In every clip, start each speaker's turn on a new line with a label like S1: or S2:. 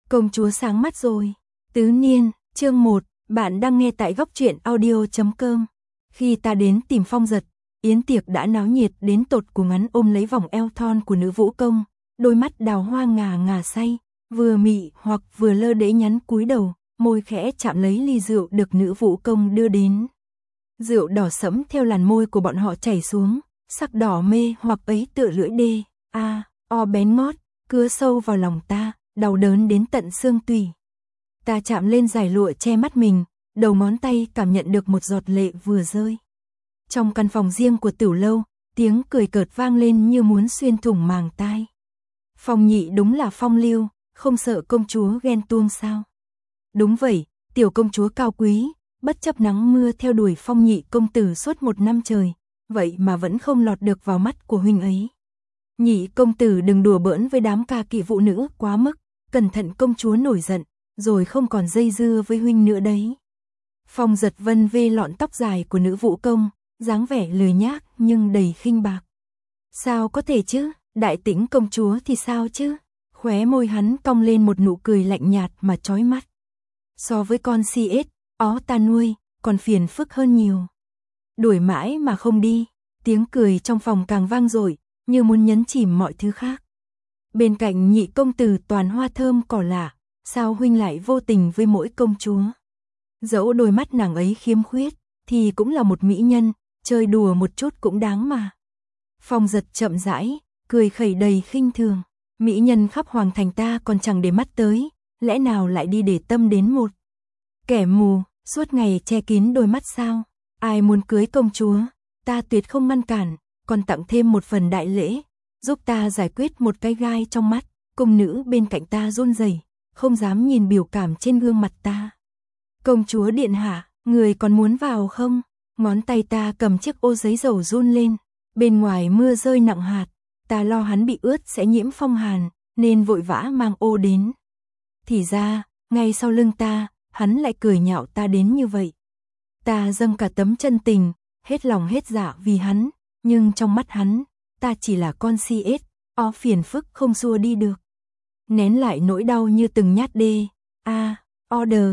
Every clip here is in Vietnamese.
S1: Công chúa sáng mắt rồi. Tứ niên, chương 1, bạn đang nghe tại góc truyện audio.com. Khi ta đến tìm Phong Giật, yến tiệc đã náo nhiệt đến tột cùng. Hắn ôm lấy vòng eo thon của nữ vũ công, đôi mắt đào hoa ngà ngà say, vừa mị hoặc vừa lơ đễnh nhắn cúi đầu, môi khẽ chạm lấy ly rượu được nữ vũ công đưa đến. Rượu đỏ sẫm theo làn môi của bọn họ chảy xuống, sắc đỏ mê hoặc ấy tựa lưỡi đê, o bén ngót, cứa sâu vào lòng ta, đau đớn đến tận xương tủy. Ta chạm lên dải lụa che mắt mình, đầu ngón tay cảm nhận được một giọt lệ vừa rơi. Trong căn phòng riêng của Tửu Lâu, tiếng cười cợt vang lên như muốn xuyên thủng màng tai. Phong Nhị đúng là phong lưu, không sợ công chúa ghen tuông sao? Đúng vậy, tiểu công chúa cao quý, bất chấp nắng mưa theo đuổi Phong Nhị công tử suốt 1 năm trời, vậy mà vẫn không lọt được vào mắt của huynh ấy. Nhị công tử đừng đùa bỡn với đám ca kỵ phụ nữ quá mức, cẩn thận công chúa nổi giận, rồi không còn dây dưa với huynh nữa đấy. Phong Giật vân vê lọn tóc dài của nữ vũ công, dáng vẻ lười nhác nhưng đầy khinh bạc. Sao có thể chứ, đại tĩnh công chúa thì sao chứ? Khóe môi hắn cong lên một nụ cười lạnh nhạt mà chói mắt. So với con si ếch, ta nuôi, còn phiền phức hơn nhiều. Đuổi mãi mà không đi, tiếng cười trong phòng càng vang dội, như muốn nhấn chìm mọi thứ khác. Bên cạnh nhị công tử toàn hoa thơm cỏ lạ, sao huynh lại vô tình với mỗi công chúa? Dẫu đôi mắt nàng ấy khiếm khuyết, thì cũng là một mỹ nhân, chơi đùa một chút cũng đáng mà. Phong Giật chậm rãi, cười khẩy đầy khinh thường. Mỹ nhân khắp hoàng thành ta còn chẳng để mắt tới, lẽ nào lại đi để tâm đến một kẻ mù, suốt ngày che kín đôi mắt sao? Ai muốn cưới công chúa, ta tuyệt không ngăn cản, còn tặng thêm một phần đại lễ, giúp ta giải quyết một cái gai trong mắt. Cung nữ bên cạnh ta run rẩy, không dám nhìn biểu cảm trên gương mặt ta. Công chúa điện hạ, người còn muốn vào không? Ngón tay ta cầm chiếc ô giấy dầu run lên, bên ngoài mưa rơi nặng hạt, ta lo hắn bị ướt sẽ nhiễm phong hàn, nên vội vã mang ô đến. Thì ra, ngay sau lưng ta, hắn lại cười nhạo ta đến như vậy. Ta dâng cả tấm chân tình, hết lòng hết dạ vì hắn, nhưng trong mắt hắn, ta chỉ là con si ếch, phiền phức không xua đi được. Nén lại nỗi đau như từng nhát đê, order,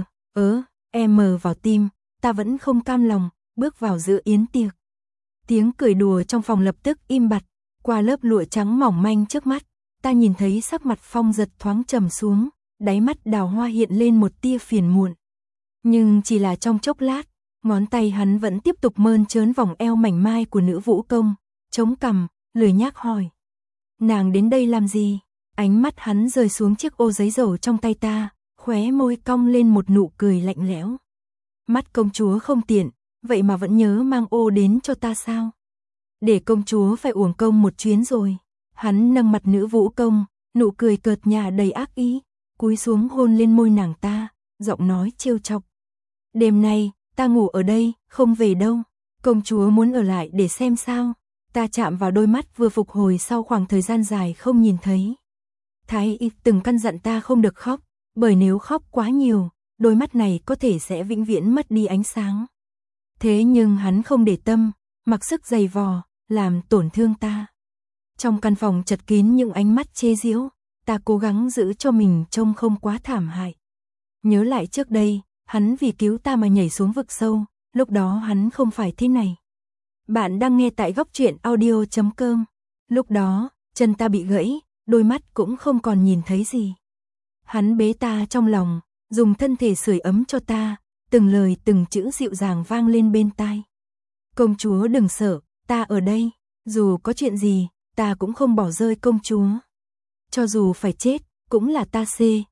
S1: vào tim, ta vẫn không cam lòng, bước vào giữa yến tiệc. Tiếng cười đùa trong phòng lập tức im bặt, qua lớp lụa trắng mỏng manh trước mắt, ta nhìn thấy sắc mặt Phong Giật thoáng trầm xuống, đáy mắt đào hoa hiện lên một tia phiền muộn. Nhưng chỉ là trong chốc lát, ngón tay hắn vẫn tiếp tục mơn trớn vòng eo mảnh mai của nữ vũ công, chống cằm, lười nhác hỏi. Nàng đến đây làm gì? Ánh mắt hắn rơi xuống chiếc ô giấy dầu trong tay ta, khóe môi cong lên một nụ cười lạnh lẽo. Mắt công chúa không tiện, vậy mà vẫn nhớ mang ô đến cho ta sao? Để công chúa phải uổng công một chuyến rồi. Hắn nâng mặt nữ vũ công, nụ cười cợt nhả đầy ác ý, cúi xuống hôn lên môi nàng ta, giọng nói trêu chọc. Đêm nay, ta ngủ ở đây, không về đâu. Công chúa muốn ở lại để xem sao? Ta chạm vào đôi mắt vừa phục hồi sau khoảng thời gian dài không nhìn thấy. Thái y từng căn dặn ta không được khóc, bởi nếu khóc quá nhiều, đôi mắt này có thể sẽ vĩnh viễn mất đi ánh sáng. Thế nhưng hắn không để tâm, mặc sức giày vò, làm tổn thương ta. Trong căn phòng chật kín những ánh mắt chê giễu, ta cố gắng giữ cho mình trông không quá thảm hại. Nhớ lại trước đây, hắn vì cứu ta mà nhảy xuống vực sâu, lúc đó hắn không phải thế này. Bạn đang nghe tại góc truyện audio.com. Lúc đó, chân ta bị gãy, đôi mắt cũng không còn nhìn thấy gì. Hắn bế ta trong lòng, dùng thân thể sưởi ấm cho ta, từng lời từng chữ dịu dàng vang lên bên tai. Công chúa đừng sợ, ta ở đây, dù có chuyện gì, ta cũng không bỏ rơi công chúa. Cho dù phải chết, cũng là ta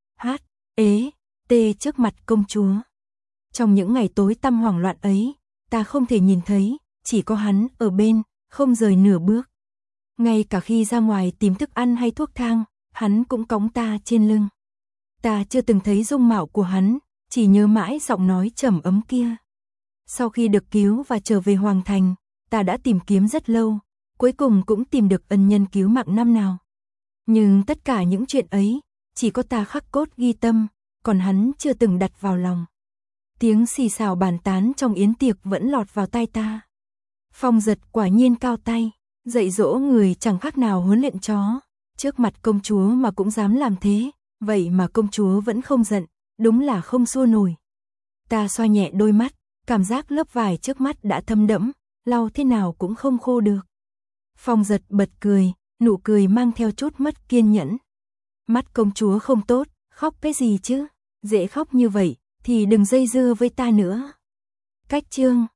S1: trước mặt công chúa. Trong những ngày tối tăm hoảng loạn ấy, ta không thể nhìn thấy, chỉ có hắn ở bên, không rời nửa bước. Ngay cả khi ra ngoài tìm thức ăn hay thuốc thang, hắn cũng cõng ta trên lưng. Ta chưa từng thấy dung mạo của hắn, chỉ nhớ mãi giọng nói trầm ấm kia. Sau khi được cứu và trở về hoàng thành, ta đã tìm kiếm rất lâu, cuối cùng cũng tìm được ân nhân cứu mạng năm nào. Nhưng tất cả những chuyện ấy, chỉ có ta khắc cốt ghi tâm, còn hắn chưa từng đặt vào lòng. Tiếng xì xào bàn tán trong yến tiệc vẫn lọt vào tai ta. Phong Giật quả nhiên cao tay, dạy dỗ người chẳng khác nào huấn luyện chó. Trước mặt công chúa mà cũng dám làm thế, Vậy mà công chúa vẫn không giận, đúng là không xua nổi. Ta xoa nhẹ đôi mắt, cảm giác lớp vải trước mắt đã thâm đẫm, lau thế nào cũng không khô được. Phong Giật bật cười, nụ cười mang theo chút mất kiên nhẫn. Mắt công chúa không tốt, khóc cái gì chứ? Dễ khóc như vậy, thì đừng dây dưa với ta nữa. Cách chương